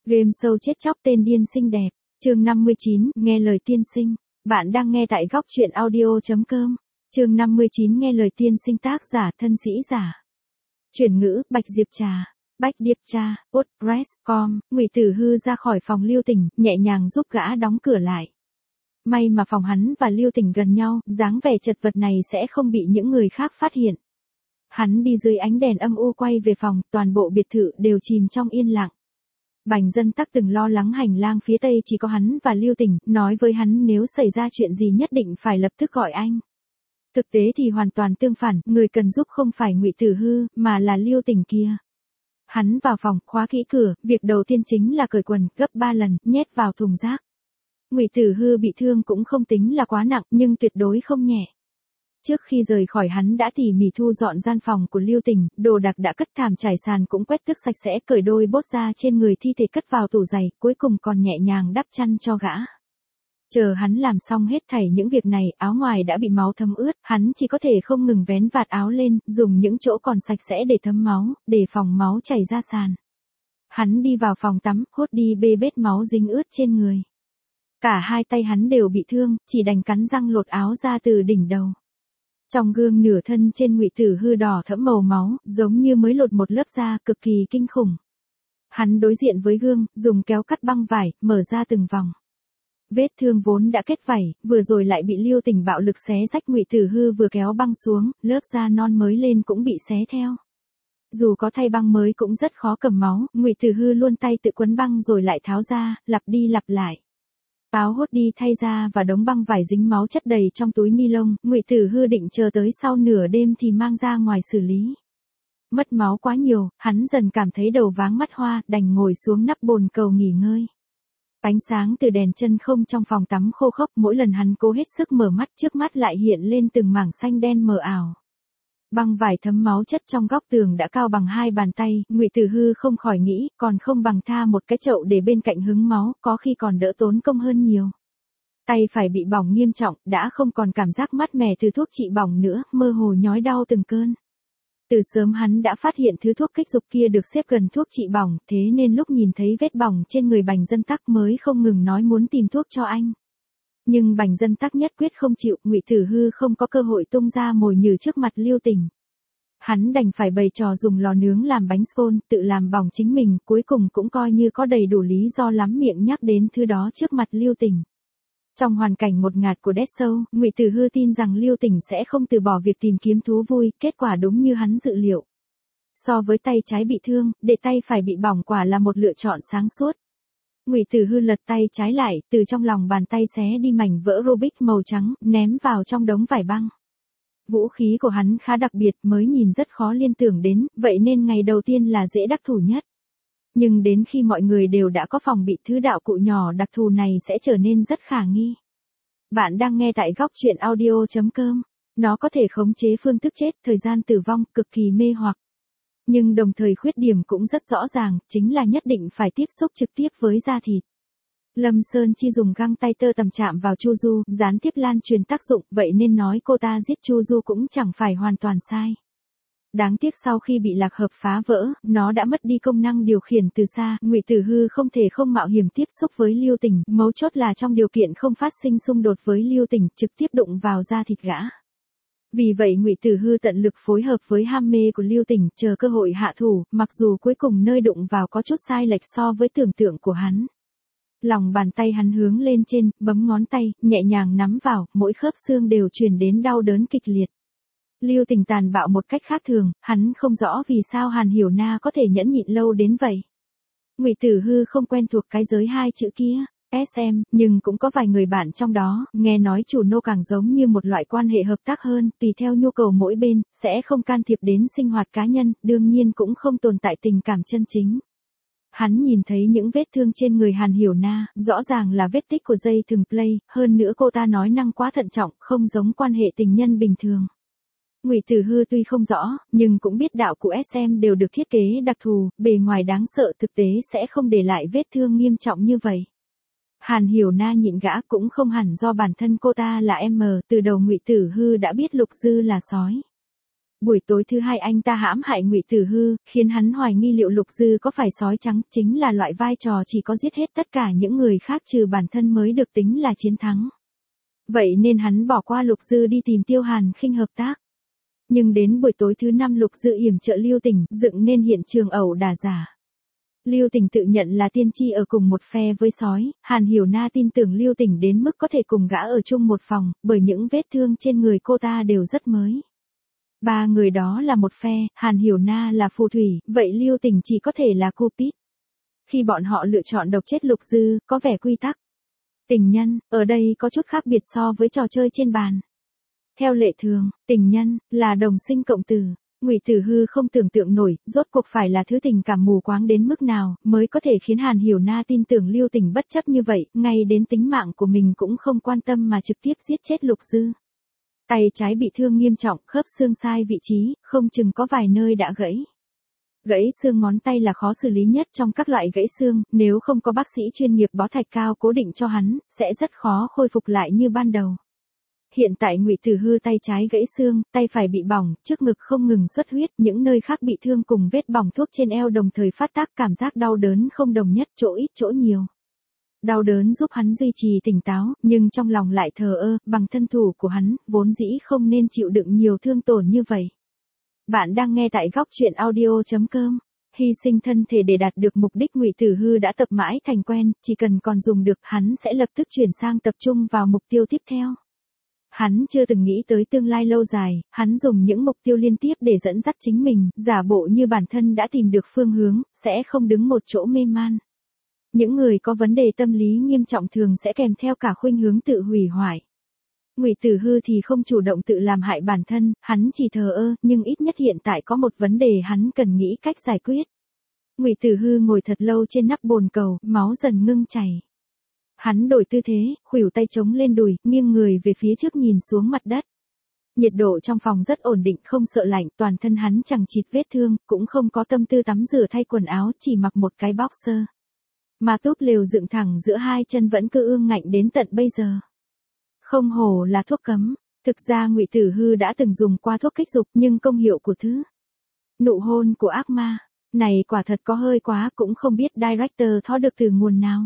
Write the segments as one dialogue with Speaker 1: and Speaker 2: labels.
Speaker 1: Game show chết chóc tên điên xinh đẹp. Chương 59, nghe lời tiên sinh. Bạn đang nghe tại góc truyện audio.com. Chương 59, nghe lời tiên sinh, tác giả thân sĩ giả. Chuyển ngữ, Bạch Diệp Trà. Bách Điệp Trà, WordPress.com. Ngụy Tử Hư ra khỏi phòng Liêu Tỉnh, nhẹ nhàng giúp gã đóng cửa lại. May mà phòng hắn và Liêu Tỉnh gần nhau, dáng vẻ chật vật này sẽ không bị những người khác phát hiện. Hắn đi dưới ánh đèn âm u quay về phòng, toàn bộ biệt thự đều chìm trong yên lặng. Bành Dân Tắc từng lo lắng hành lang phía tây chỉ có hắn và Liêu Tỉnh, nói với hắn nếu xảy ra chuyện gì nhất định phải lập tức gọi anh. Thực tế thì hoàn toàn tương phản, người cần giúp không phải Ngụy Tử Hư, mà là Liêu Tỉnh kia. Hắn vào phòng, khóa kỹ cửa, việc đầu tiên chính là cởi quần, gấp 3 lần, nhét vào thùng rác. Ngụy Tử Hư bị thương cũng không tính là quá nặng, nhưng tuyệt đối không nhẹ. Trước khi rời khỏi hắn đã tỉ mỉ thu dọn gian phòng của Liêu Tỉnh, đồ đạc đã cất, thảm trải sàn cũng quét tước sạch sẽ, cởi đôi bốt da trên người thi thể cất vào tủ giày, cuối cùng còn nhẹ nhàng đắp chăn cho gã. Chờ hắn làm xong hết thảy những việc này, áo ngoài đã bị máu thấm ướt, hắn chỉ có thể không ngừng vén vạt áo lên, dùng những chỗ còn sạch sẽ để thấm máu, để phòng máu chảy ra sàn. Hắn đi vào phòng tắm, hốt đi bê bết máu dính ướt trên người. Cả hai tay hắn đều bị thương, chỉ đành cắn răng lột áo ra từ đỉnh đầu. Trong gương nửa thân trên Ngụy Tử Hư đỏ thẫm màu máu, giống như mới lột một lớp da, cực kỳ kinh khủng. Hắn đối diện với gương, dùng kéo cắt băng vải, mở ra từng vòng. Vết thương vốn đã kết vảy, vừa rồi lại bị Liêu Tỉnh bạo lực xé rách. Ngụy Tử Hư vừa kéo băng xuống, lớp da non mới lên cũng bị xé theo. Dù có thay băng mới cũng rất khó cầm máu, Ngụy Tử Hư luôn tay tự quấn băng rồi lại tháo ra, lặp đi lặp lại. Áo hốt đi thay ra và đống băng vải dính máu chất đầy trong túi ni lông, Ngụy Tử Hư định chờ tới sau nửa đêm thì mang ra ngoài xử lý. Mất máu quá nhiều, hắn dần cảm thấy đầu váng mắt hoa, đành ngồi xuống nắp bồn cầu nghỉ ngơi. Ánh sáng từ đèn chân không trong phòng tắm khô khốc, mỗi lần hắn cố hết sức mở mắt trước mắt lại hiện lên từng mảng xanh đen mờ ảo. Băng vải thấm máu chất trong góc tường đã cao bằng 2 bàn tay, Ngụy Tử Hư không khỏi nghĩ, còn không bằng tha một cái chậu để bên cạnh hứng máu, có khi còn đỡ tốn công hơn nhiều. Tay phải bị bỏng nghiêm trọng, đã không còn cảm giác mát mẻ từ thuốc trị bỏng nữa, mơ hồ nhói đau từng cơn. Từ sớm hắn đã phát hiện thứ thuốc kích dục kia được xếp gần thuốc trị bỏng, thế nên lúc nhìn thấy vết bỏng trên người Bành Dân Tắc mới không ngừng nói muốn tìm thuốc cho anh. Nhưng Bành Dân Tắc nhất quyết không chịu, Ngụy Tử Hư không có cơ hội tung ra mồi nhử trước mặt Liêu Tỉnh. Hắn đành phải bày trò dùng lò nướng làm bánh scone, tự làm bỏng chính mình, cuối cùng cũng coi như có đầy đủ lý do lắm miệng nhắc đến thứ đó trước mặt Liêu Tỉnh. Trong hoàn cảnh ngột ngạt của Dead Show, Ngụy Tử Hư tin rằng Liêu Tỉnh sẽ không từ bỏ việc tìm kiếm thú vui, kết quả đúng như hắn dự liệu. So với tay trái bị thương, để tay phải bị bỏng quả là một lựa chọn sáng suốt. Ngụy Tử Hư lật tay trái lại, từ trong lòng bàn tay xé đi mảnh vỡ Rubik màu trắng, ném vào trong đống vải băng. Vũ khí của hắn khá đặc biệt, mới nhìn rất khó liên tưởng đến, vậy nên ngày đầu tiên là dễ đắc thủ nhất. Nhưng đến khi mọi người đều đã có phòng bị, thứ đạo cụ nhỏ đặc thù này sẽ trở nên rất khả nghi. Bạn đang nghe tại góc truyện audio.com. Nó có thể khống chế phương thức chết, thời gian tử vong, cực kỳ mê hoặc. Nhưng đồng thời khuyết điểm cũng rất rõ ràng, chính là nhất định phải tiếp xúc trực tiếp với da thịt. Lâm Sơn Chi dùng găng tay tơ tằm chạm vào Chu Du, gián tiếp lan truyền tác dụng, vậy nên nói cô ta giết Chu Du cũng chẳng phải hoàn toàn sai. Đáng tiếc sau khi bị lạc hợp phá vỡ, nó đã mất đi công năng điều khiển từ xa, Ngụy Tử Hư không thể không mạo hiểm tiếp xúc với Liêu Tỉnh, mấu chốt là trong điều kiện không phát sinh xung đột với Liêu Tỉnh, trực tiếp đụng vào da thịt gã. Vì vậy Ngụy Tử Hư tận lực phối hợp với ham mê của Liêu Tỉnh, chờ cơ hội hạ thủ, mặc dù cuối cùng nơi đụng vào có chút sai lệch so với tưởng tượng của hắn. Lòng bàn tay hắn hướng lên trên, bấm ngón tay, nhẹ nhàng nắm vào, mỗi khớp xương đều truyền đến đau đớn kịch liệt. Liêu Tỉnh tàn bạo một cách khác thường, hắn không rõ vì sao Hàn Hiểu Na có thể nhẫn nhịn lâu đến vậy. Ngụy Tử Hư không quen thuộc cái giới 2 chữ kia, SM, nhưng cũng có vài người bạn trong đó, nghe nói chủ nô càng giống như một loại quan hệ hợp tác hơn, tùy theo nhu cầu mỗi bên, sẽ không can thiệp đến sinh hoạt cá nhân, đương nhiên cũng không tồn tại tình cảm chân chính. Hắn nhìn thấy những vết thương trên người Hàn Hiểu Na, rõ ràng là vết tích của dây thừng play, hơn nữa cô ta nói năng quá thận trọng, không giống quan hệ tình nhân bình thường. Ngụy Tử Hư tuy không rõ, nhưng cũng biết đạo cụ SM đều được thiết kế đặc thù, bề ngoài đáng sợ, thực tế sẽ không để lại vết thương nghiêm trọng như vậy. Hàn Hiểu Na nhịn gã cũng không hẳn do bản thân cô ta là M, từ đầu Ngụy Tử Hư đã biết Lục Dư là sói. Buổi tối thứ hai anh ta hãm hại Ngụy Tử Hư, khiến hắn hoài nghi liệu Lục Dư có phải sói trắng, chính là loại vai trò chỉ có giết hết tất cả những người khác trừ bản thân mới được tính là chiến thắng. Vậy nên hắn bỏ qua Lục Dư đi tìm Tiêu Hàn Khinh hợp tác. Nhưng đến buổi tối thứ 5 Lục Dư yểm trợ Lưu Tỉnh, dựng nên hiện trường ẩu đả giả. Lưu Tỉnh tự nhận là tiên tri ở cùng một phe với sói, Hàn Hiểu Na tin tưởng Lưu Tỉnh đến mức có thể cùng gã ở chung một phòng, bởi những vết thương trên người cô ta đều rất mới. Ba người đó là một phe, Hàn Hiểu Na là phù thủy, vậy Lưu Tỉnh chỉ có thể là Cupid. Khi bọn họ lựa chọn độc chết Lục Dư, có vẻ quy tắc. Tình nhân, ở đây có chút khác biệt so với trò chơi trên bàn. Theo lệ thường, tình nhân là đồng sinh cộng tử. Ngụy Tử Hư không tưởng tượng nổi, rốt cuộc phải là thứ tình cảm mù quáng đến mức nào, mới có thể khiến Hàn Hiểu Na tin tưởng Lưu Tỉnh bất chấp như vậy, ngay đến tính mạng của mình cũng không quan tâm mà trực tiếp giết chết Lục Dư. Tay trái bị thương nghiêm trọng, khớp xương sai vị trí, không chừng có vài nơi đã gãy. Gãy xương ngón tay là khó xử lý nhất trong các loại gãy xương, nếu không có bác sĩ chuyên nghiệp bó thạch cao cố định cho hắn, sẽ rất khó khôi phục lại như ban đầu. Hiện tại Ngụy Tử Hư tay trái gãy xương, tay phải bị bỏng, trước ngực không ngừng xuất huyết, những nơi khác bị thương cùng vết bỏng thuốc trên eo đồng thời phát tác, cảm giác đau đớn không đồng nhất, chỗ ít chỗ nhiều. Đau đớn giúp hắn duy trì tỉnh táo, nhưng trong lòng lại thờ ơ, bằng thân thủ của hắn, vốn dĩ không nên chịu đựng nhiều thương tổn như vậy. Bạn đang nghe tại góc truyện audio.com. Hy sinh thân thể để đạt được mục đích Ngụy Tử Hư đã tập mãi thành quen, chỉ cần còn dùng được hắn sẽ lập tức chuyển sang tập trung vào mục tiêu tiếp theo. Hắn chưa từng nghĩ tới tương lai lâu dài, hắn dùng những mục tiêu liên tiếp để dẫn dắt chính mình, giả bộ như bản thân đã tìm được phương hướng, sẽ không đứng một chỗ mê man. Những người có vấn đề tâm lý nghiêm trọng thường sẽ kèm theo cả khuynh hướng tự hủy hoại. Ngụy Tử Hư thì không chủ động tự làm hại bản thân, hắn chỉ thờ ơ, nhưng ít nhất hiện tại có một vấn đề hắn cần nghĩ cách giải quyết. Ngụy Tử Hư ngồi thật lâu trên nắp bồn cầu, máu dần ngưng chảy. Hắn đổi tư thế, khuỷu tay chống lên đùi, nghiêng người về phía trước nhìn xuống mặt đất. Nhiệt độ trong phòng rất ổn định, không sợ lạnh, toàn thân hắn chẳng chịt vết thương, cũng không có tâm tư tắm rửa thay quần áo, chỉ mặc một cái boxer. Mà túp lều dựng thẳng giữa hai chân vẫn cứ ương ngạnh đến tận bây giờ. Không hổ là thuốc cấm, thực ra Ngụy Tử Hư đã từng dùng qua thuốc kích dục, nhưng công hiệu của thứ nụ hôn của ác ma này quả thật có hơi quá, cũng không biết director thó được từ nguồn nào.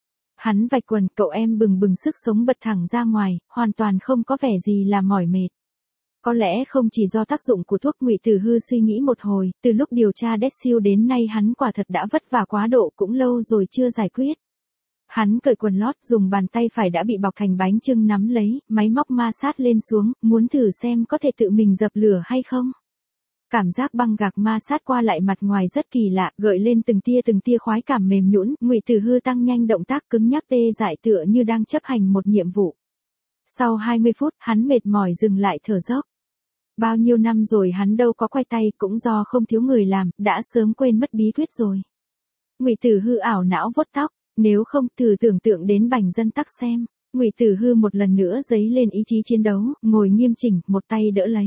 Speaker 1: Hắn vạch quần, cậu em bừng bừng sức sống bật thẳng ra ngoài, hoàn toàn không có vẻ gì là mỏi mệt. Có lẽ không chỉ do tác dụng của thuốc, Ngụy Tử Hư suy nghĩ một hồi, từ lúc điều tra Deathshield đến nay hắn quả thật đã vất vả quá độ, cũng lâu rồi chưa giải quyết. Hắn cởi quần lót, dùng bàn tay phải đã bị bọc thành bánh chưng nắm lấy, máy móc ma sát lên xuống, muốn thử xem có thể tự mình dập lửa hay không. Cảm giác băng gạc ma sát qua lại mặt ngoài rất kỳ lạ, gợi lên từng tia khoái cảm mềm nhũn. Ngụy Tử Hư tăng nhanh động tác, cứng nhắc tê dại tựa như đang chấp hành một nhiệm vụ. Sau 20 phút, hắn mệt mỏi dừng lại thở dốc. Bao nhiêu năm rồi hắn đâu có quay tay, cũng do không thiếu người làm, đã sớm quên mất bí quyết rồi. Ngụy Tử Hư ảo não vuốt tóc, nếu không thử tưởng tượng đến Bành Dân Tắc xem. Ngụy Tử Hư một lần nữa dấy lên ý chí chiến đấu, ngồi nghiêm chỉnh, một tay đỡ lấy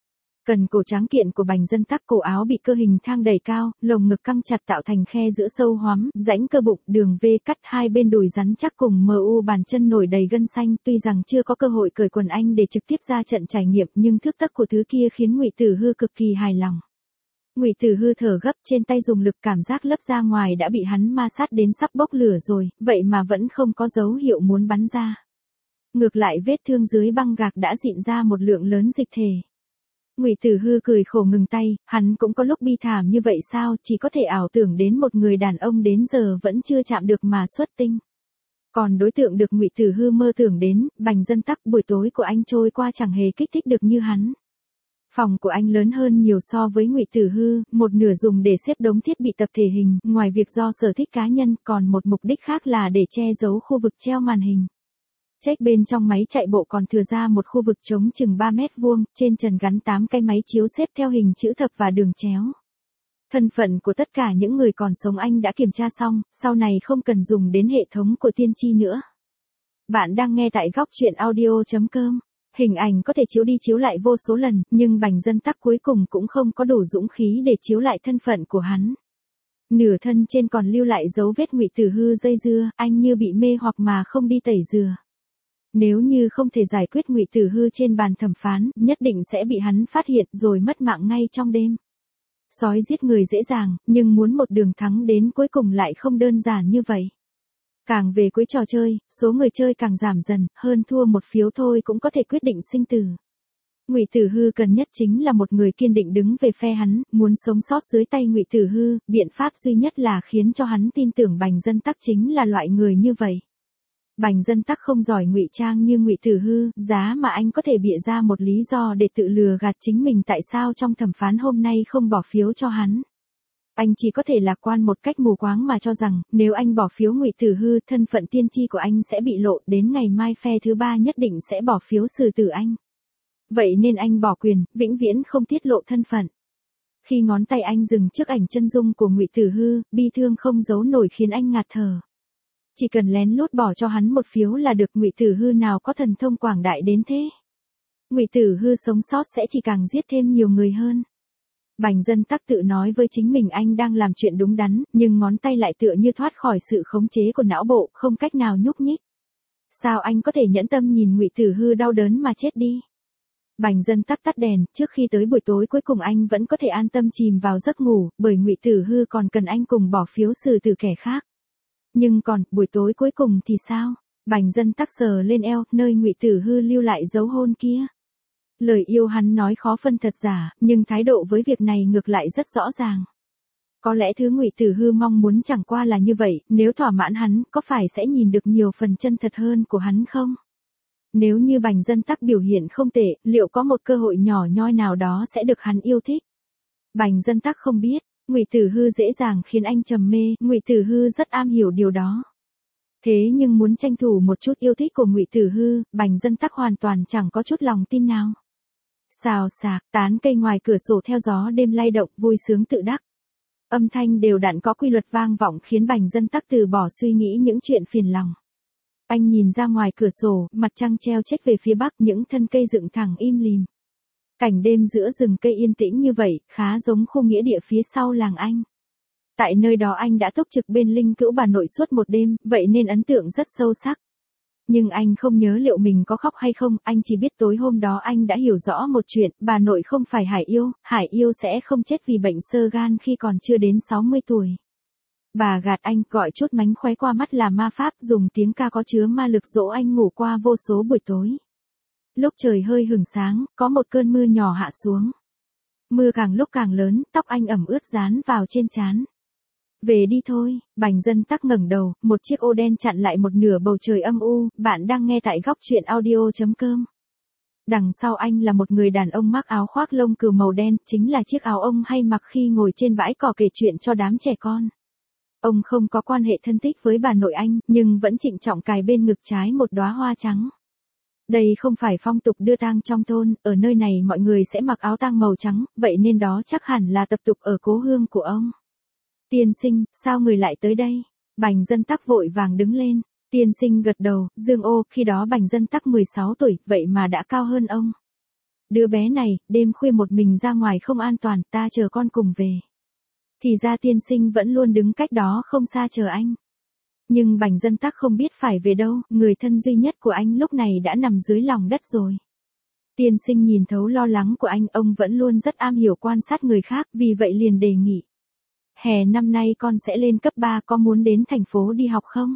Speaker 1: cần cổ tráng kiện của Bành Dân Tắc, cổ áo bị cơ hình thang đẩy cao, lồng ngực căng chặt tạo thành khe giữa sâu hoắm, rãnh cơ bụng, đường V cắt hai bên đùi rắn chắc cùng mu bàn chân nổi đầy gân xanh. Tuy rằng chưa có cơ hội cởi quần anh để trực tiếp ra trận trải nghiệm, nhưng thước tấc của thứ kia khiến Ngụy Tử Hư cực kỳ hài lòng. Ngụy Tử Hư thở gấp, trên tay dùng lực, cảm giác lớp da ngoài đã bị hắn ma sát đến sắp bốc lửa rồi, vậy mà vẫn không có dấu hiệu muốn bắn ra. Ngược lại vết thương dưới băng gạc đã dịn ra một lượng lớn dịch thể. Ngụy Tử Hư cười khổ ngừng tay, hắn cũng có lúc bi thảm như vậy sao, chỉ có thể ảo tưởng đến một người đàn ông đến giờ vẫn chưa chạm được mà xuất tinh. Còn đối tượng được Ngụy Tử Hư mơ tưởng đến, Bành Dân Tắc, buổi tối của anh trôi qua chẳng hề kích thích được như hắn. Phòng của anh lớn hơn nhiều so với Ngụy Tử Hư, một nửa dùng để xếp đống thiết bị tập thể hình, ngoài việc do sở thích cá nhân, còn một mục đích khác là để che giấu khu vực treo màn hình. Check bên trong máy chạy bộ còn thừa ra một khu vực trống chừng 3 mét vuông, trên trần gắn 8 cái máy chiếu xếp theo hình chữ thập và đường chéo. Thân phận của tất cả những người còn sống anh đã kiểm tra xong, sau này không cần dùng đến hệ thống của tiên tri nữa. Bạn đang nghe tại góc truyện audio.com. Hình ảnh có thể chiếu đi chiếu lại vô số lần, nhưng Bành Dân Tắc cuối cùng cũng không có đủ dũng khí để chiếu lại thân phận của hắn. Nửa thân trên còn lưu lại dấu vết Ngụy Tử Hư dây dưa, anh như bị mê hoặc mà không đi tẩy dừa. Nếu như không thể giải quyết Ngụy Tử Hư trên bàn thẩm phán, nhất định sẽ bị hắn phát hiện rồi mất mạng ngay trong đêm. Sói giết người dễ dàng, nhưng muốn một đường thắng đến cuối cùng lại không đơn giản như vậy. Càng về cuối trò chơi, số người chơi càng giảm dần, hơn thua một phiếu thôi cũng có thể quyết định sinh tử. Ngụy Tử Hư cần nhất chính là một người kiên định đứng về phe hắn, muốn sống sót dưới tay Ngụy Tử Hư, biện pháp duy nhất là khiến cho hắn tin tưởng Bành Dân Tắc chính là loại người như vậy. Bành Dân Tắc không giỏi ngụy trang như Ngụy Tử Hư, giá mà anh có thể bịa ra một lý do để tự lừa gạt chính mình tại sao trong thẩm phán hôm nay không bỏ phiếu cho hắn. Anh chỉ có thể lạc quan một cách mù quáng mà cho rằng, nếu anh bỏ phiếu Ngụy Tử Hư, thân phận tiên tri của anh sẽ bị lộ, đến ngày mai phe thứ ba nhất định sẽ bỏ phiếu xử tử anh. Vậy nên anh bỏ quyền, vĩnh viễn không tiết lộ thân phận. Khi ngón tay anh dừng trước ảnh chân dung của Ngụy Tử Hư, bi thương không giấu nổi khiến anh ngạt thở. Chỉ cần lén lút bỏ cho hắn một phiếu là được, Ngụy Tử Hư nào có thần thông quảng đại đến thế. Ngụy Tử Hư sống sót sẽ chỉ càng giết thêm nhiều người hơn. Bành Dân Tắc tự nói với chính mình anh đang làm chuyện đúng đắn, nhưng ngón tay lại tựa như thoát khỏi sự khống chế của não bộ, không cách nào nhúc nhích. Sao anh có thể nhẫn tâm nhìn Ngụy Tử Hư đau đớn mà chết đi? Bành Dân Tắc tắt đèn, trước khi tới buổi tối cuối cùng anh vẫn có thể an tâm chìm vào giấc ngủ, bởi Ngụy Tử Hư còn cần anh cùng bỏ phiếu xử tử kẻ khác. Nhưng còn, buổi tối cuối cùng thì sao? Bành Dân Tắc sờ lên eo, nơi Ngụy Tử Hư lưu lại dấu hôn kia. Lời yêu hắn nói khó phân thật giả, nhưng thái độ với việc này ngược lại rất rõ ràng. Có lẽ thứ Ngụy Tử Hư mong muốn chẳng qua là như vậy, nếu thỏa mãn hắn, có phải sẽ nhìn được nhiều phần chân thật hơn của hắn không? Nếu như Bành Dân Tắc biểu hiện không tệ, liệu có một cơ hội nhỏ nhoi nào đó sẽ được hắn yêu thích? Bành Dân Tắc không biết, Ngụy Tử Hư dễ dàng khiến anh trầm mê, Ngụy Tử Hư rất am hiểu điều đó. Thế nhưng muốn tranh thủ một chút yêu thích của Ngụy Tử Hư, Bành Dân Tắc hoàn toàn chẳng có chút lòng tin nào. Xào xạc, tán cây ngoài cửa sổ theo gió đêm lay động, vui sướng tự đắc. Âm thanh đều đặn có quy luật vang vọng khiến Bành Dân Tắc từ bỏ suy nghĩ những chuyện phiền lòng. Anh nhìn ra ngoài cửa sổ, mặt trăng treo chết về phía bắc, những thân cây dựng thẳng im lìm. Cảnh đêm giữa rừng cây yên tĩnh như vậy, khá giống khu nghĩa địa phía sau làng anh. Tại nơi đó anh đã túc trực bên linh cữu bà nội suốt một đêm, vậy nên ấn tượng rất sâu sắc. Nhưng anh không nhớ liệu mình có khóc hay không, anh chỉ biết tối hôm đó anh đã hiểu rõ một chuyện, bà nội không phải Hải Yêu sẽ không chết vì bệnh xơ gan khi còn chưa đến 60 tuổi. Bà gạt anh, gọi chút mánh khóe qua mắt là ma pháp, dùng tiếng ca có chứa ma lực dỗ anh ngủ qua vô số buổi tối. Lúc trời hơi hửng sáng, có một cơn mưa nhỏ hạ xuống. Mưa càng lúc càng lớn, tóc anh ẩm ướt dán vào trên trán. Về đi thôi, Bành Dân Tắc ngẩng đầu, một chiếc ô đen chặn lại một nửa bầu trời âm u, bạn đang nghe tại góc truyện audio.com. Đằng sau anh là một người đàn ông mặc áo khoác lông cừu màu đen, chính là chiếc áo ông hay mặc khi ngồi trên bãi cỏ kể chuyện cho đám trẻ con. Ông không có quan hệ thân thích với bà nội anh, nhưng vẫn trịnh trọng cài bên ngực trái một đóa hoa trắng. Đây không phải phong tục đưa tang trong thôn, ở nơi này mọi người sẽ mặc áo tang màu trắng, vậy nên đó chắc hẳn là tập tục ở cố hương của ông. Tiên sinh, sao người lại tới đây? Bành Dân Tắc vội vàng đứng lên. Tiên sinh gật đầu, Dương Ô, khi đó Bành Dân Tắc 16 tuổi, vậy mà đã cao hơn ông. Đứa bé này, đêm khuya một mình ra ngoài không an toàn, ta chờ con cùng về. Thì ra tiên sinh vẫn luôn đứng cách đó không xa chờ anh. Nhưng Bành Dân Tắc không biết phải về đâu, người thân duy nhất của anh lúc này đã nằm dưới lòng đất rồi. Tiên sinh nhìn thấu lo lắng của anh, ông vẫn luôn rất am hiểu quan sát người khác, vì vậy liền đề nghị. Hè năm nay con sẽ lên cấp 3, có muốn đến thành phố đi học không?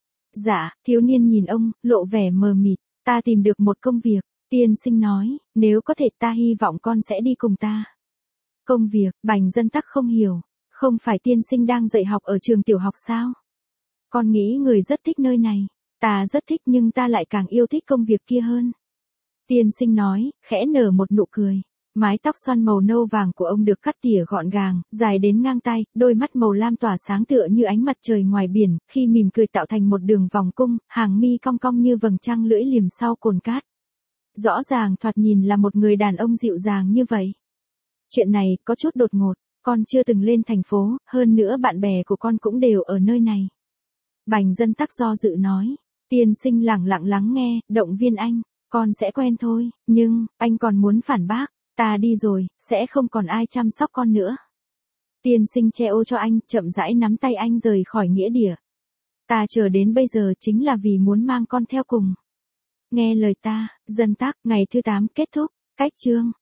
Speaker 1: Dạ, thiếu niên nhìn ông, lộ vẻ mờ mịt, ta tìm được một công việc, tiên sinh nói, nếu có thể ta hy vọng con sẽ đi cùng ta. Công việc, Bành Dân Tắc không hiểu, không phải tiên sinh đang dạy học ở trường tiểu học sao? Con nghĩ người rất thích nơi này, ta rất thích nhưng ta lại càng yêu thích công việc kia hơn. Tiên sinh nói, khẽ nở một nụ cười. Mái tóc xoăn màu nâu vàng của ông được cắt tỉa gọn gàng, dài đến ngang tai, đôi mắt màu lam tỏa sáng tựa như ánh mặt trời ngoài biển, khi mỉm cười tạo thành một đường vòng cung, hàng mi cong cong như vầng trăng lưỡi liềm sau cồn cát. Rõ ràng thoạt nhìn là một người đàn ông dịu dàng như vậy. Chuyện này có chút đột ngột, con chưa từng lên thành phố, hơn nữa bạn bè của con cũng đều ở nơi này. Bành Dân Tắc do dự nói, tiên sinh lẳng lặng lắng nghe, động viên anh, con sẽ quen thôi, nhưng, anh còn muốn phản bác. Ta đi rồi, sẽ không còn ai chăm sóc con nữa. Tiên sinh che ô cho anh, chậm rãi nắm tay anh rời khỏi nghĩa địa. Ta chờ đến bây giờ chính là vì muốn mang con theo cùng. Nghe lời ta, dân tác, ngày thứ 8 kết thúc, cách chương.